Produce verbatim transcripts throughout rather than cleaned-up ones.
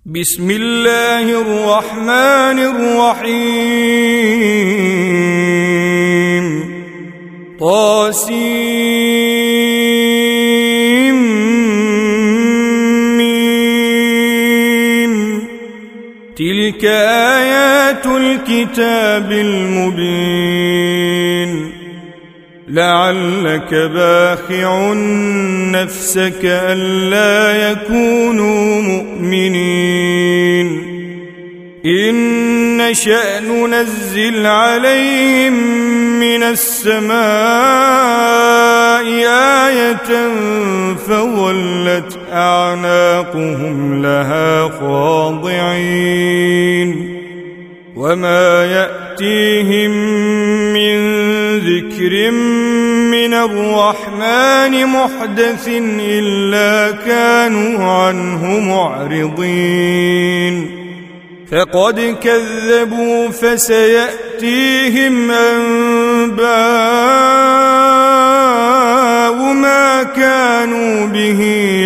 بسم الله الرحمن الرحيم طاسيم ميم تلك آيات الكتاب المبين لعلك باخع نفسك ألا يكونوا مؤمنين إن نشأ ننزل عليهم من السماء آية فظلت أعناقهم لها خاضعين وما يأتيهم من ذكر من الرحمن محدث إلا كانوا عنه معرضين فقد كذبوا فسيأتيهم أنباء ما كانوا به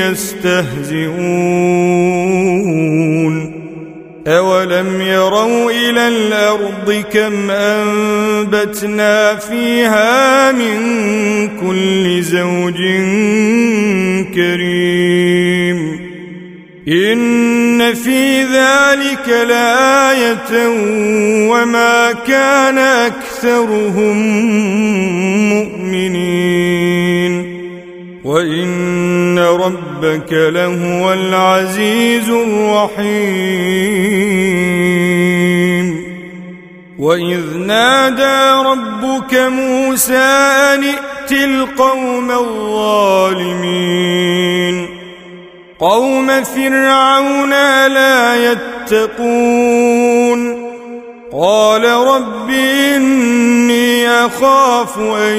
يستهزئون أولم يروا إلى الأرض كم أنبتنا فيها من كل زوج كريم إن في ذلك لآية وما كان أكثرهم مؤمنين وإن ربك لهو العزيز الرحيم وإذ نادى ربك موسى أن ائت القوم الظالمين قوم فرعون لا يتقون قال رب إني أخاف أن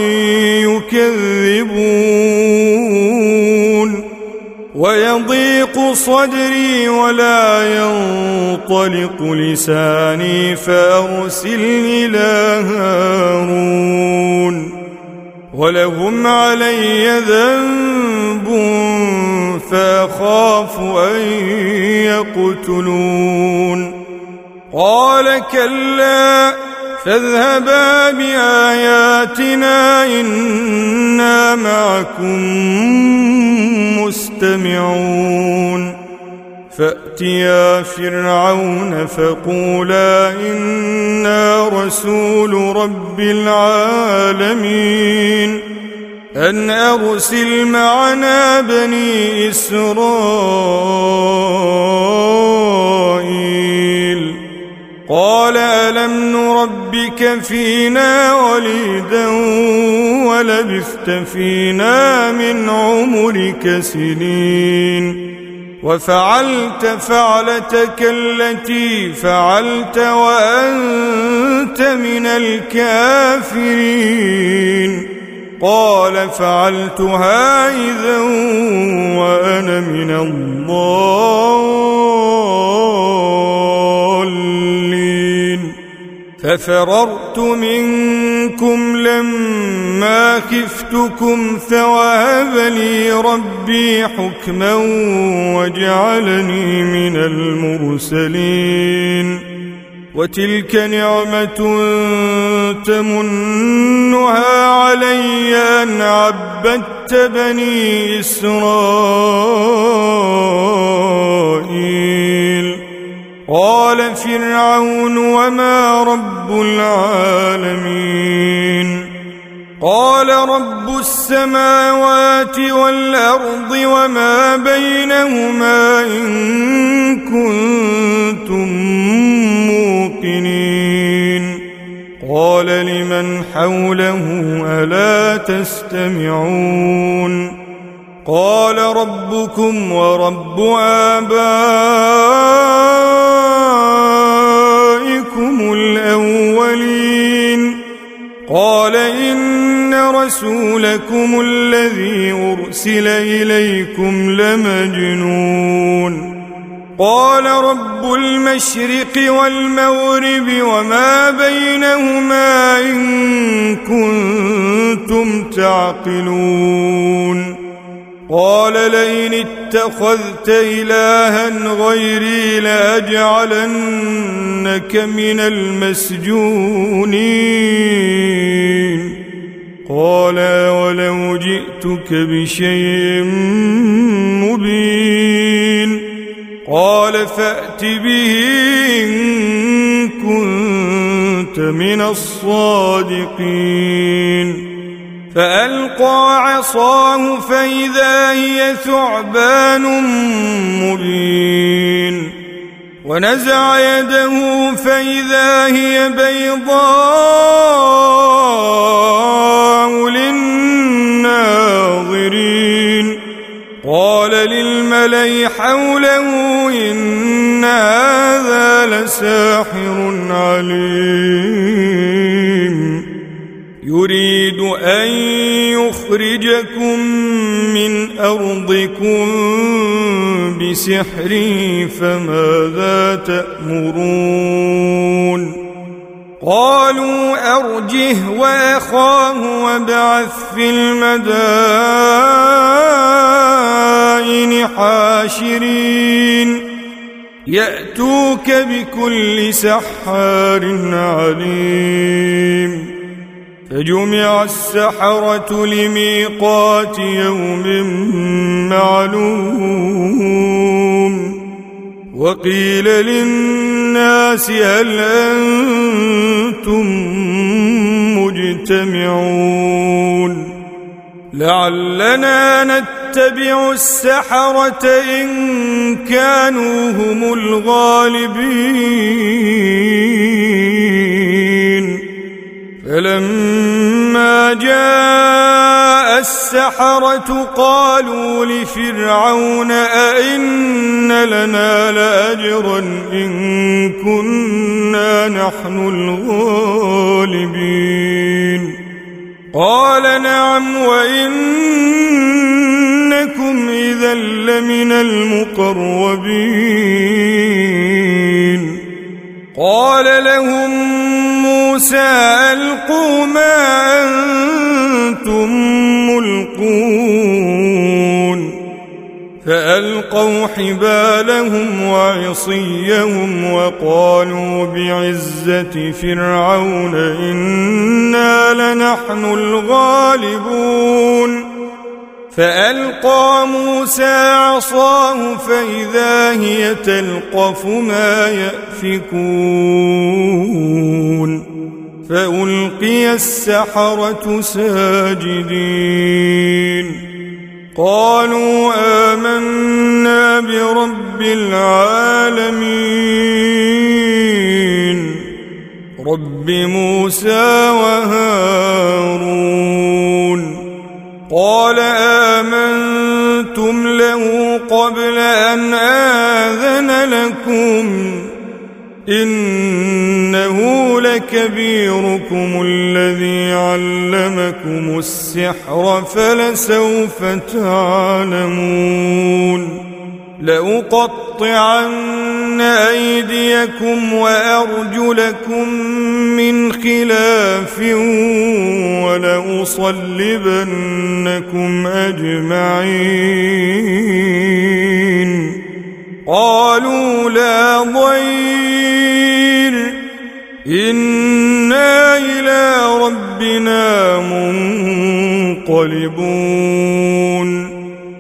يكذبون ويضيق صدري ولا ينطلق لساني فأرسل إلى هارون ولهم علي ذنب فأخاف أن يقتلون قال كلا فاذهبا بآياتنا إنا معكم مستمعون فأتيا فرعون فقولا إنا رسول رب العالمين أن أرسل معنا بني إسرائيل قال ألم نربك فينا وليدا ولبثت فينا من عمرك سنين وفعلت فعلتك التي فعلت وأنت من الكافرين قال فعلتها إذا وأنا من الضالين ففررت منكم لما خفتكم فوهب لي ربي حكما وجعلني من المرسلين وتلك نعمة تمنها علي أن عبدت بني إسرائيل قال فرعون وما رب العالمين قال رب السماوات والأرض وما بينهما إن كنتم موقنين قال لمن حوله ألا تستمعون قال ربكم ورب آبائكم الأولين قال إن رسولكم الذي أرسل إليكم لمجنون قال رب المشرق والمغرب وما بينهما إن كنتم تعقلون قال لئن اتخذت إلها غيري لأجعلنك من المسجونين قال ولو جئتك بشيء مبين قال فأت به إن كنت من الصادقين فألقى عصاه فإذا هي ثعبان مبين ونزع يده فإذا هي بيضاء للناظرين قال للملأ حوله إن هذا لساحر عليم يريد أن يخرجكم من أرضكم بسحره فماذا تأمرون قالوا أرجه وأخاه وابعث في المدائن حاشرين يأتوك بكل سحار عليم فجمع السحرة لميقات يوم معلوم وقيل للناس هل أنتم مجتمعون لعلنا نتبع السحرة إن كانوا هم الغالبين فلما جاء السحرة قالوا لفرعون أئن لنا لأجرا إن كنا نحن الغالبين قال نعم وإنكم إذا لمن المقربين قال لهم موسى ألقوا ما أنتم ملقون فألقوا حبالهم وعصيهم وقالوا بعزة فرعون إنا لنحن الغالبون فألقى موسى عصاه فإذا هي تلقف ما يأفكون فألقي السحرة ساجدين قالوا آمنا برب العالمين رب موسى وهارون قال آمنتم له قبل أن آذن لكم إنه لكبيركم الذي علمكم السحر فلسوف تعلمون لأقطعن أيديكم وأرجلكم من خلاف ولأصلبنكم أجمعين قالوا لا ضير إنا إلى ربنا منقلبون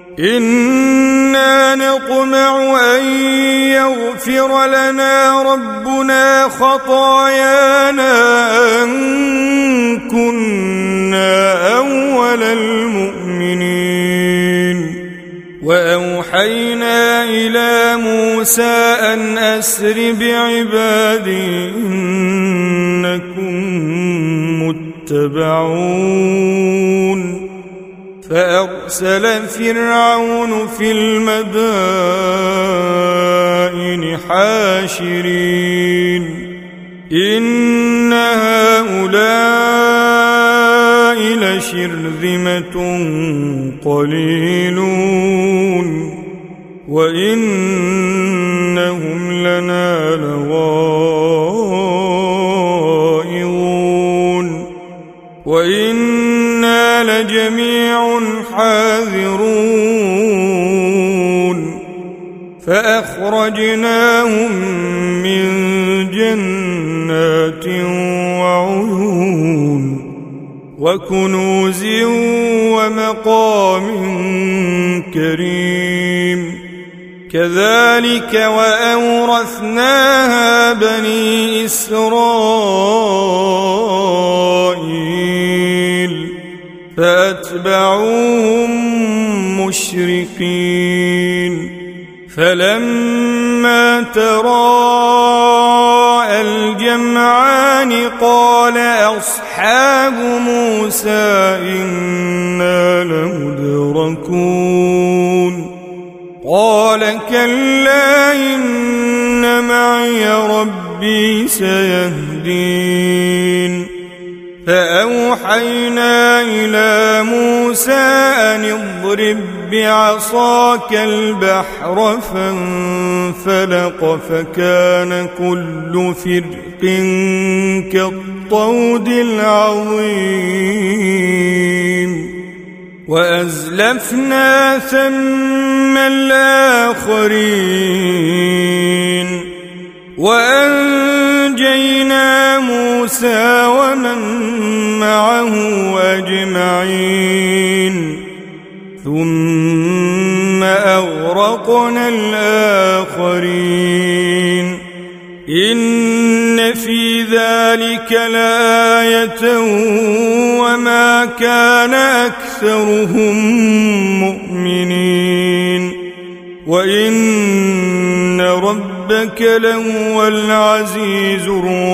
إنا نطمع أن يغفر لنا ربنا خطايانا أن كنا أول المؤمنين وأوحينا إلى موسى أن أسر بعبادي إنكم متبعون فأرسل فرعون في المدائن حاشرين إن هؤلاء لشرذمة قليلون وإنهم لنا لغائظون وإنا لجميع حاذرون فأخرجناهم من جنات وعيون وكنوز ومقام كريم كذلك وأورثناها بني إسرائيل فأتبعوهم مشرقين فلما تراءى الجمعان قال أصحاب موسى إنا لمدركون قال كلا إن معي ربي سيهدين فأوحينا إلى موسى أن اضرب بعصاك البحر فانفلق فكان كل فرق كالطود العظيم وأزلفنا ثم الآخرين وأنجينا موسى ومن معه أجمعين ثم أغرقنا الآخرين إن في ذلك لآية وما كان أكثرهم مؤمنين وإن ربك لهو العزيز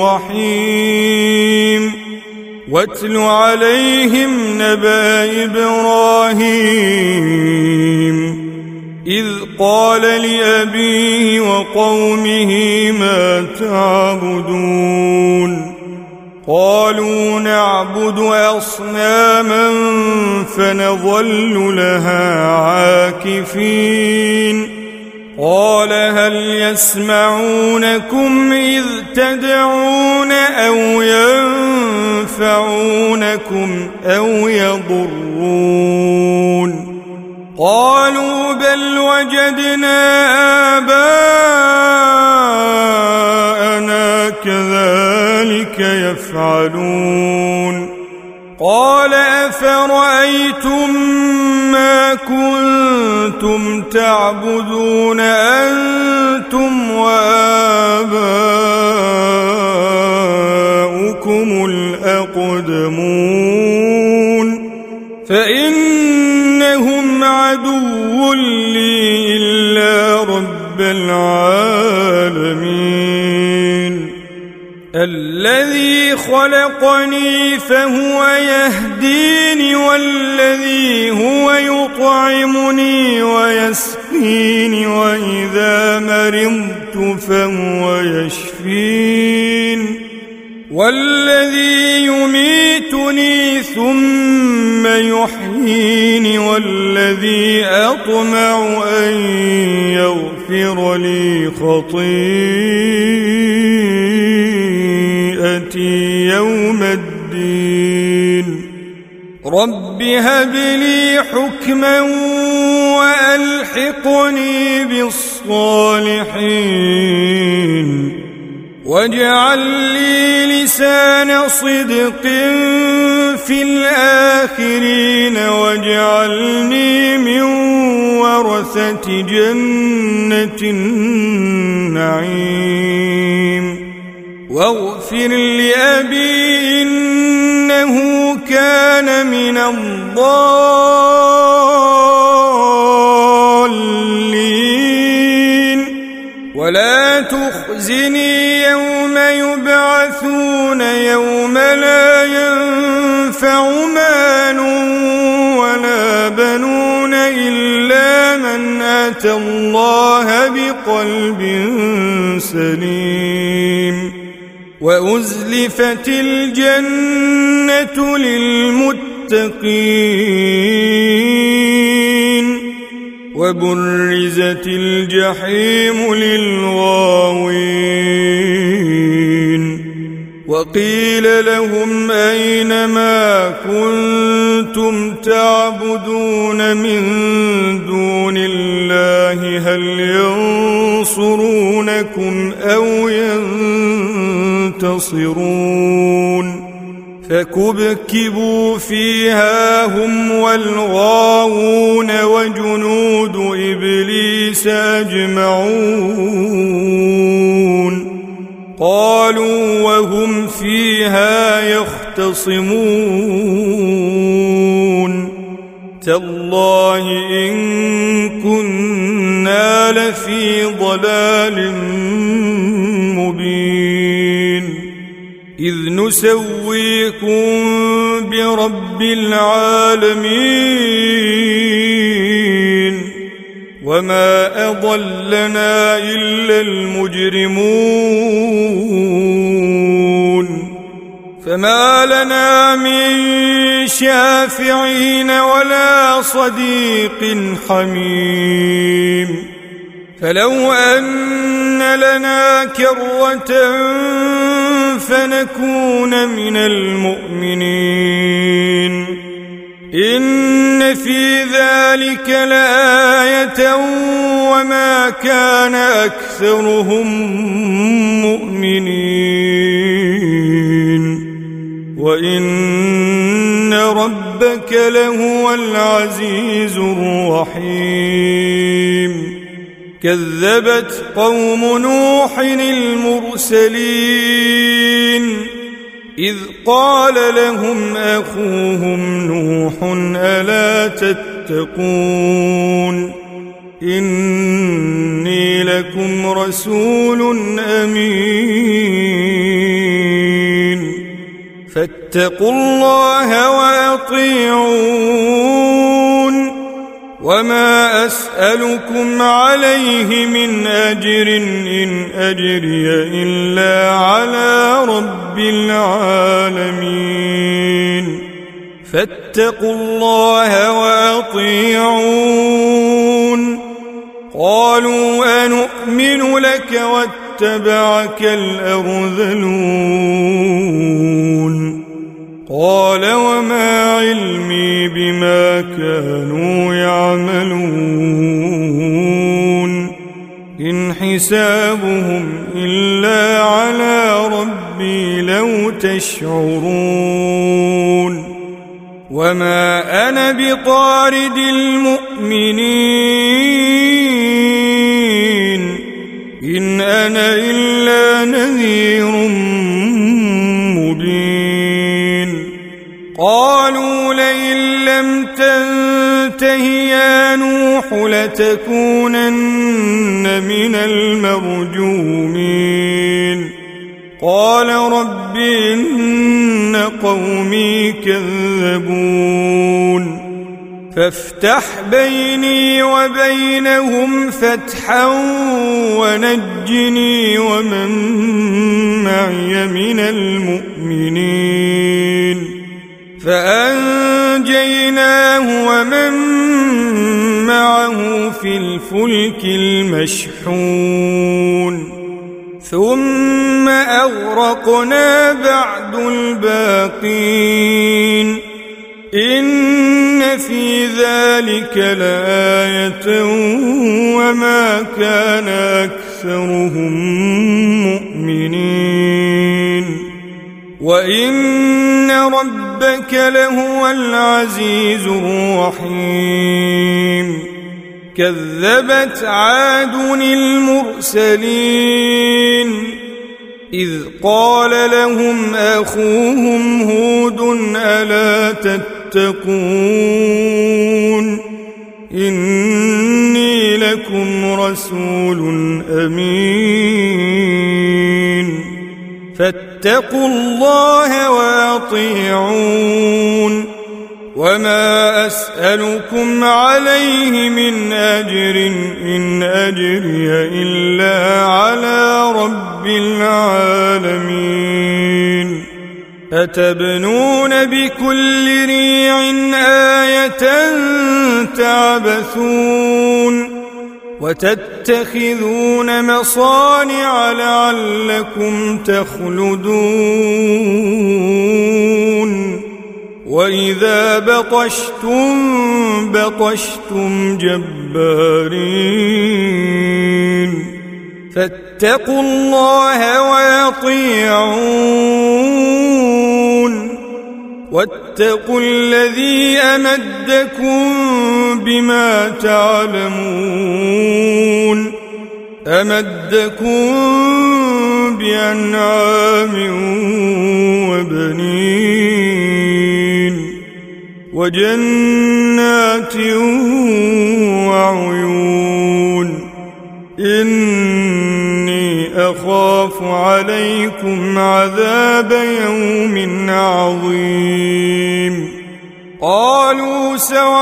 الرحيم واتل عليهم نبأ إبراهيم إذ قال لأبيه وقومه ما تعبدون قالوا نعبد أصناما فنظل لها عاكفين قال هل يسمعونكم إذ تدعون أو ينفعونكم أو يضرون قالوا بل وجدنا آباءنا كذلك يفعلون قال أفرأيتم ما كنتم تعبدون أنتم وآباؤكم الأقدمون فإنهم عدو لي إلا رب العالمين الذي خلقني فهو يهديني والذي هو يطعمني ويسقيني وإذا مرضت فهو يشفين والذي يميتني ثم يحييني والذي أطمع أن يغفر لي خطيئتي يوم الدين رب هب لي حكما وألحقني بالصالحين واجعل لي لسان صدق في الآخرين واجعلني من ورثة جنة النعيم واغفر لأبي إنه كان من الضالين ولا تخزني يوم يبعثون يوم لا ينفع مال ولا بنون إلا من أتى الله بقلب سليم وأزلفت الجنة للمتقين وبرزت الجحيم للغاوين وقيل لهم أين ما كنتم تعبدون من دون الله هل ينظرون ينصرونكم أو ينتصرون فكبكبوا فيها هم والغاوون وجنود إبليس أجمعون قالوا وهم فيها يختصمون تالله إن كنا لفي ضلال مبين إذ نسويكم برب العالمين وما أضلنا إلا المجرمون فما لنا من شافعين ولا صديق حميم فلو أن لنا كرة فنكون من المؤمنين إن في ذلك لآية وما كان أكثرهم مؤمنين وإن ربك لهو العزيز الرحيم كذبت قوم نوح المرسلين إذ قال لهم أخوهم نوح ألا تتقون إني لكم رسول أمين فاتقوا الله وأطيعون وما أسألكم عليه من أجر إن أجري إلا على رب العالمين فاتقوا الله وأطيعون قالوا أنؤمن لك واتبعك الأرذلون قال وما علمي بما كانوا يعملون إن حسابهم إلا على ربي لو تشعرون وما أنا بطارد المؤمنين إن أنا إلا نذير مبين قالوا لئن لم تنته يا نوح لتكونن من المرجومين قال رب إن قومي كذبون فافتح بيني وبينهم فتحا ونجني ومن معي من المؤمنين فأنجيناه ومن معه في الفلك المشحون ثم أغرقنا بعد الباقين إن في ذلك لآية وما كان أكثرهم مؤمنين وإن ربك لهو العزيز الرحيم كذبت عاد المرسلين إذ قال لهم أخوهم هود ألا تتقون إني لكم رسول أمين فاتقوا الله وأطيعون وما أسألكم عليه من أجر إن أجري إلا على رب العالمين أتبنون بكل ريع آية تعبثون وتتخذون مصانع لعلكم تخلدون وإذا بطشتم بطشتم جبارين فاتقوا الله وأطيعون واتقوا الذي أمدكم بما تعلمون أمدكم بأنعام وبنين وجنات وعيون إني أخاف عليكم عذاب يوم عظيم قالوا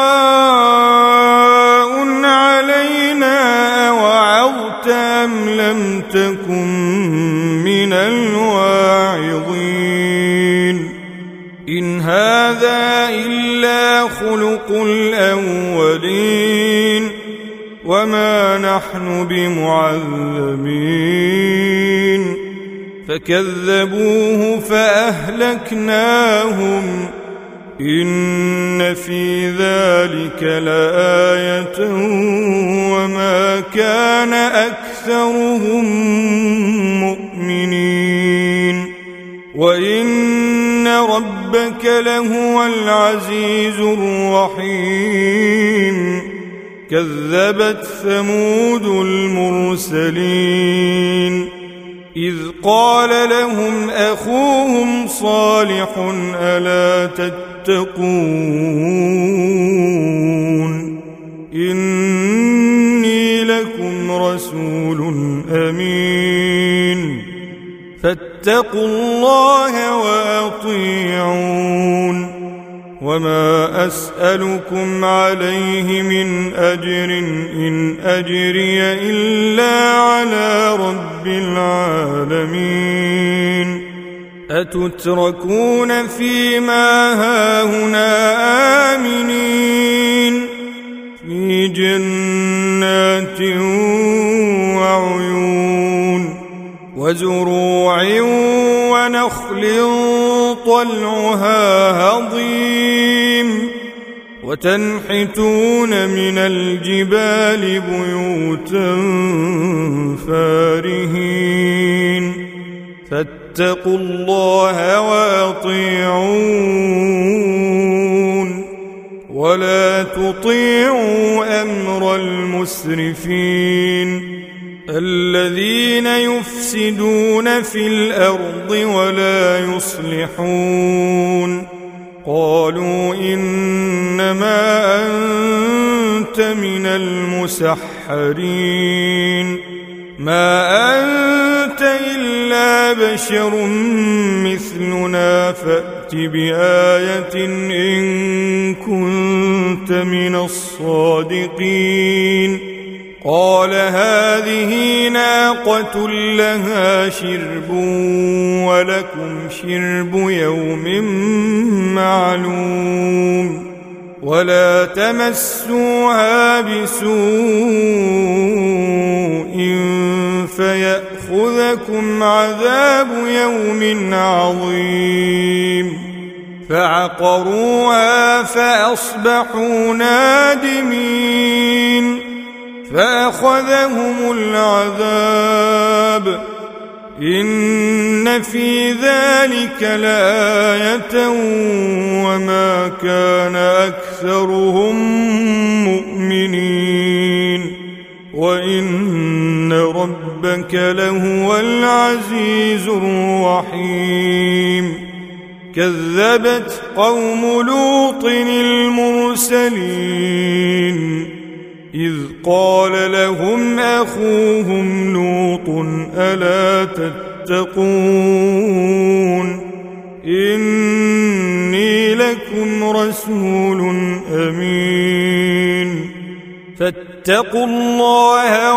سواء علينا أوعظت أم لم تكن من الواعظين إن هذا إلا خلق الأولين وما نحن بمعذبين فكذبوه فأهلكناهم إن في ذلك لآية وما كان أكثرهم مؤمنين وإن ربك لهو العزيز الرحيم كذبت ثمود المرسلين إذ قال لهم أخوهم صالح ألا تتقون إني لكم رسول أمين فاتقوا الله وأطيعون وما أسألكم عليه من أجر إن أجري إلا على رب العالمين أتتركون فيما هاهنا آمنين في جنات وعيون وزروع ونخل طلعها هضيم وتنحتون من الجبال بيوتا فارهين فاتقوا الله وأطيعون ولا تطيعوا أمر المسرفين الذين يفسدون في الأرض ولا يصلحون قالوا إنما أنت من المسحرين ما أنت إلا بشر مثلنا فأت بآية إن كنت من الصادقين قال هذه ناقة لها شرب ولكم شرب يوم معلوم ولا تمسوها بسوء فيأخذكم عذاب يوم عظيم فعقروها فأصبحوا نادمين فأخذهم العذاب إن في ذلك لآية وما كان أكثرهم مؤمنين وإن ربك لهو العزيز الرحيم كذبت قوم لوط المرسلين إذ قال لهم أخوهم لوط ألا تتقون إني لكم رسول أمين فاتقوا الله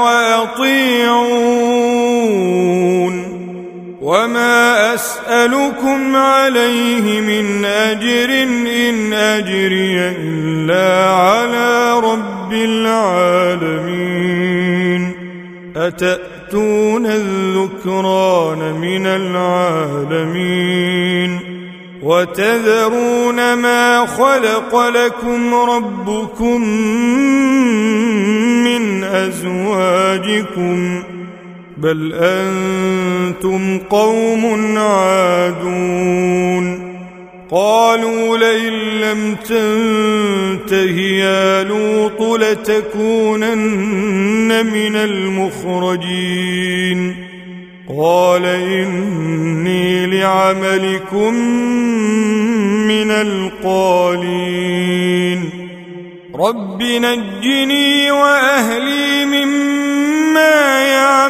وأطيعون وما أسألكم عليه من أجر إن أجري إلا على رب العالمين أتأتون الذكران من العالمين وتذرون ما خلق لكم ربكم من أزواجكم بل أنتم قوم عادون قالوا لئن لم تنته يا لوط لتكونن من المخرجين قال إني لعملكم من القالين رب نجني وأهلي مما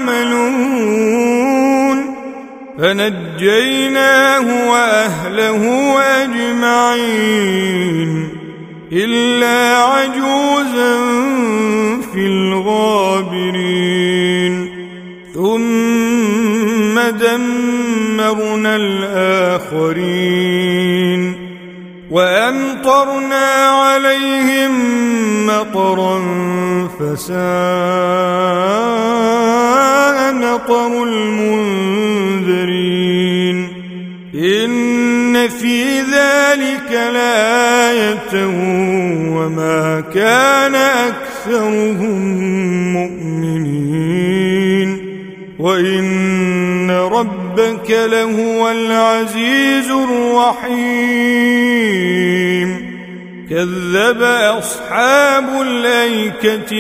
يعملون فنجيناه وأهله أجمعين إلا عجوزا في الغابرين ثم دمرنا الآخرين وأمطرنا عليهم مطرا فساء مطر المنذرين إن في ذلك لآية وما كان أكثرهم مؤمنين وإن ربك لهو العزيز الرحيم كذب أصحاب الأيكة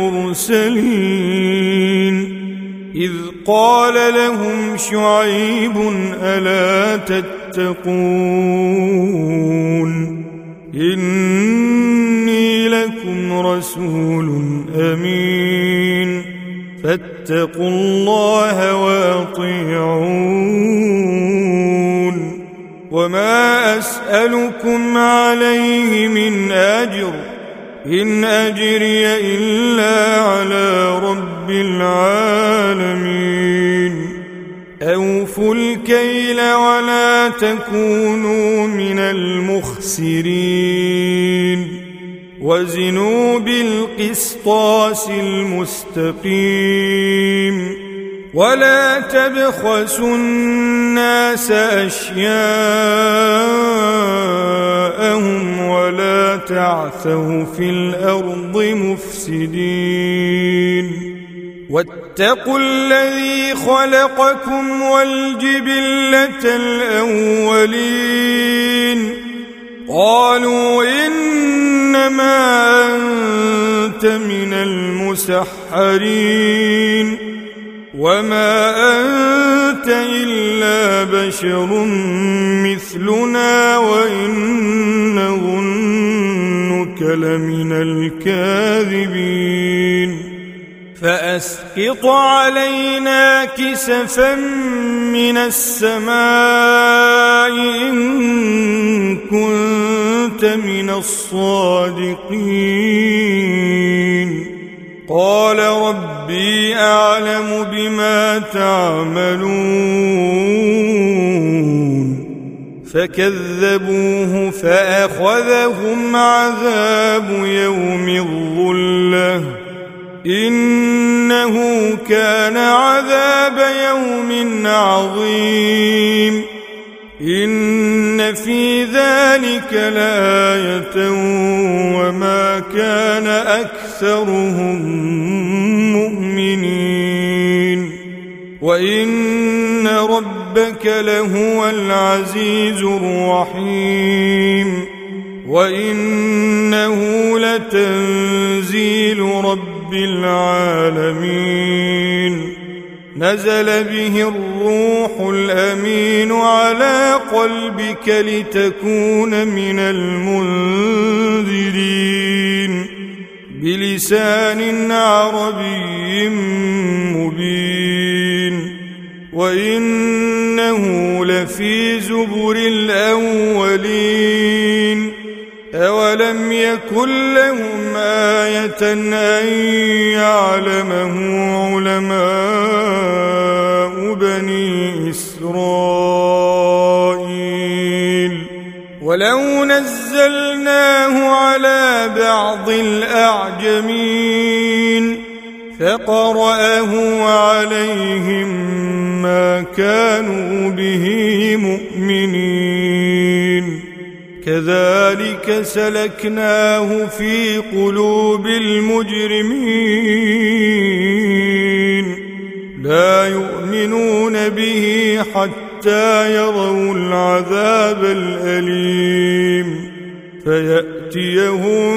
المرسلين إذ قال لهم شعيب ألا تتقون إني لكم رسول أمين فاتقوا الله وأطيعون وما أسألكم عليه من أجر إن أجري إلا على رب العالمين أوفوا الكيل ولا تكونوا من المخسرين وزنوا بالقسطاس المستقيم ولا تبخسوا الناس أشياءهم ولا تعثوا في الأرض مفسدين واتقوا الذي خلقكم والجبلة الأولين قالوا إنما أنت من المسحرين وما أنت إلا بشر مثلنا وإن نظنك لمن الكاذبين فأسقط علينا كسفا من السماء إن كنت من الصادقين قال ربي أعلم بما تعملون فكذبوه فأخذهم عذاب يوم الظلة إنه كان عذاب يوم عظيم إن في ذلك لآية وما كان أكثرهم مؤمنين وإن ربك لهو العزيز الرحيم وإنه لتنزيل رب العالمين نزل به الروح الأمين على قلبك لتكون من المنذرين بلسان عربي مبين وإنه لفي زبر الأولين أولم يكن لهم آية أن يعلمه علماء بني إسرائيل ولو نزلناه على بعض الأعجمين فقرأه عليهم ما كانوا به مؤمنين كذلك سلكناه في قلوب المجرمين لا يؤمنون به حتى يروا العذاب الأليم فيأتيهم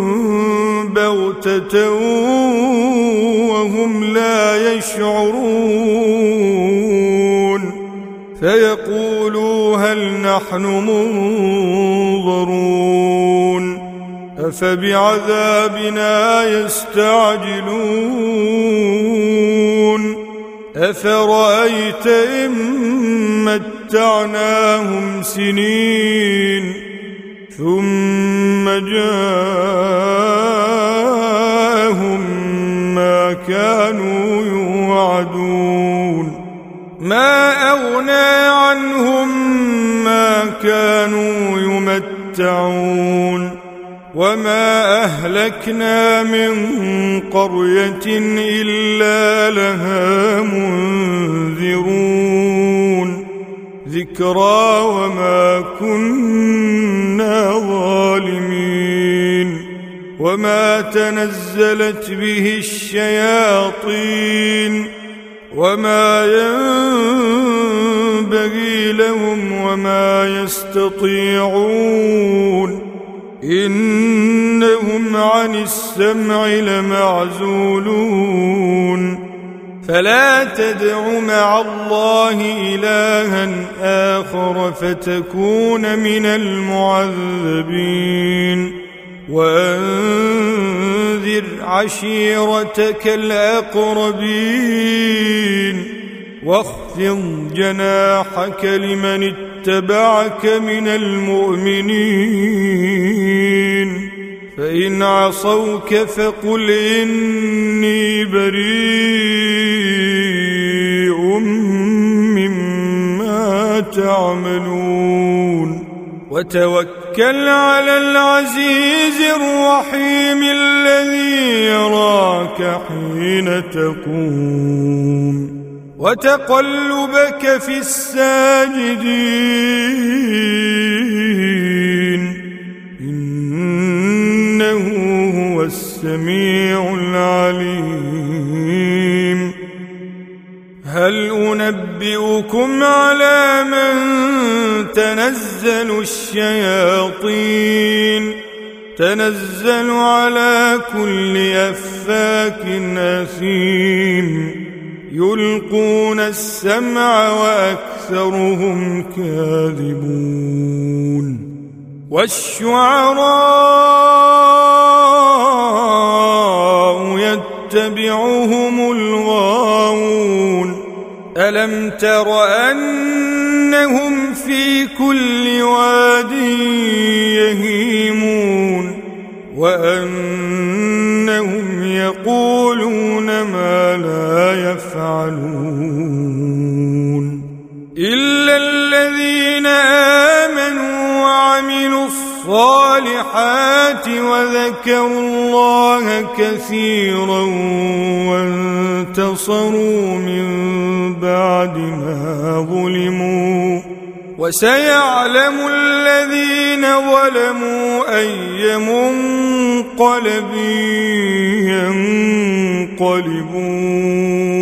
بغتة وهم لا يشعرون فيقولوا هل نحن منظرون أفبعذابنا يستعجلون أفرأيت إن متعناهم سنين ثم جاءهم ما كانوا يوعدون ما أغنى عنهم ما كانوا يمتعون وما أهلكنا من قرية إلا لها منذرون ذكرى وما كنا ظالمين وما تنزلت به الشياطين وما ينبغي لهم وما يستطيعون إنهم عن السمع لمعزولون فلا تدع مع الله إلها آخر فتكون من المعذبين وأنذر عشيرتك الأقربين واخفض جناحك لمن اتبعك من المؤمنين فإن عصوك فقل إني بريء مما تعملون وتوكل على العزيز الرحيم الذي يراك حين تقوم وتقلبك في الساجدين إنه هو السميع العليم هل أنبئكم على من تنزل الشياطين تنزل على كل أفاك أثيم يلقون السمع وأكثرهم كاذبون والشعراء يتبعهم الغاوون ألم تر أنهم في كل واد يهيمون وأنهم يقولون ما لا يفعلون إلا الذين آمنوا وعملوا الصالحات وذكروا الله كثيرا وانتصروا من بعد ما ظلموا وسيعلم الذين ظلموا أي منقلب ينقلبون